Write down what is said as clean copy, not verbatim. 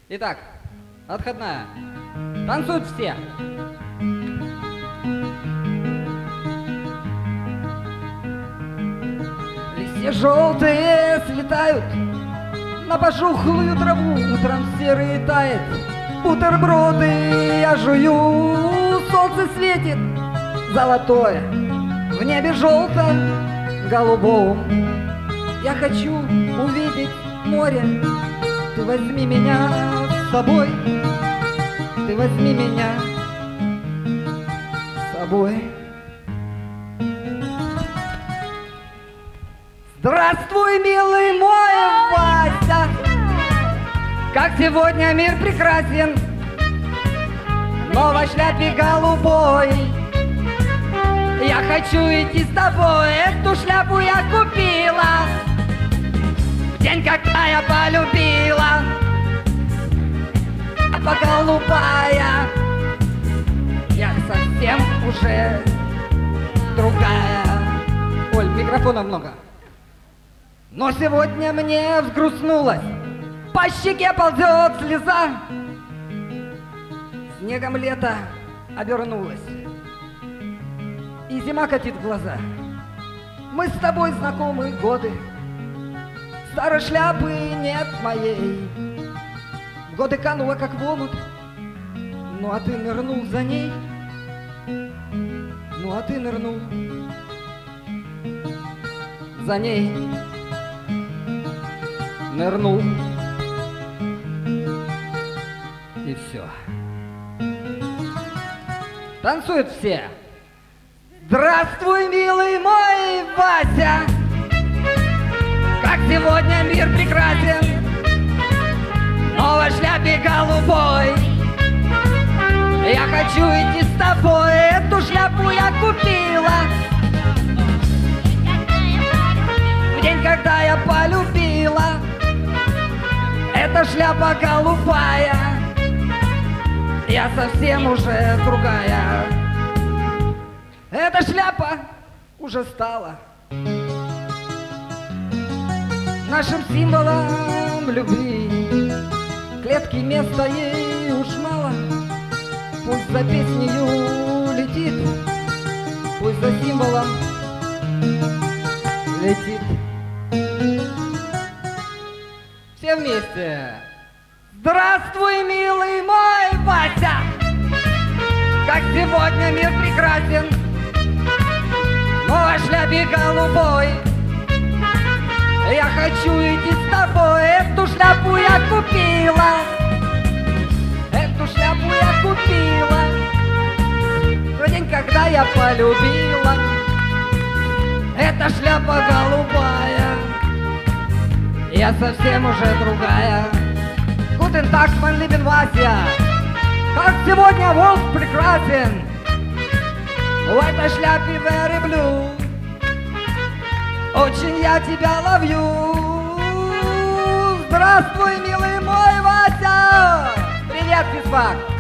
Итак, отходная. Танцуют все. Листья желтые слетают на пожухлую траву, утром серый тает. Бутерброды я жую, солнце светит золотое, в небе желтом, голубом. Я хочу увидеть море, ты возьми меня с собой, ты возьми меня с собой. Здравствуй, милый мой Вася, как сегодня мир прекрасен, в новой шляпе голубой. Я хочу идти с тобой, эту шляпу я купила в день, когда я полюбила. Шляпа голубая, я совсем уже другая. Оль, микрофона много. Но сегодня мне взгрустнулось, по щеке ползет слеза, снегом лето обернулось, и зима катит в глаза. Мы с тобой знакомы годы, старой шляпы нет моей. В годы канула, как в омут, ну а ты нырнул за ней, ну а ты нырнул за ней. Нырнул. И все. Танцуют все. Здравствуй, милый мой Вася, как сегодня мир прекрасен, в новой шляпе голубой. Я хочу идти с тобой, эту шляпу я купила в день, когда я полюбила. Эта шляпа голубая, я совсем уже другая. Эта шляпа уже стала нашим символом любви. Клетки места ей уж мало, пусть за песнею летит, пусть за символом летит. Все вместе. Здравствуй, милый мой Вася, как сегодня мир прекрасен, в новой шляпе голубой. Я хочу идти с тобой, эту шляпу я купила, эту шляпу я купила в день, когда я полюбила. Эта шляпа голубая, я совсем уже другая. Guten Tag, mein lieben Вася, как сегодня волк прекрасен, в этой шляпе very blue. Очень я тебя ловлю. Здравствуй, милый мой Вася. Привет, Физфак.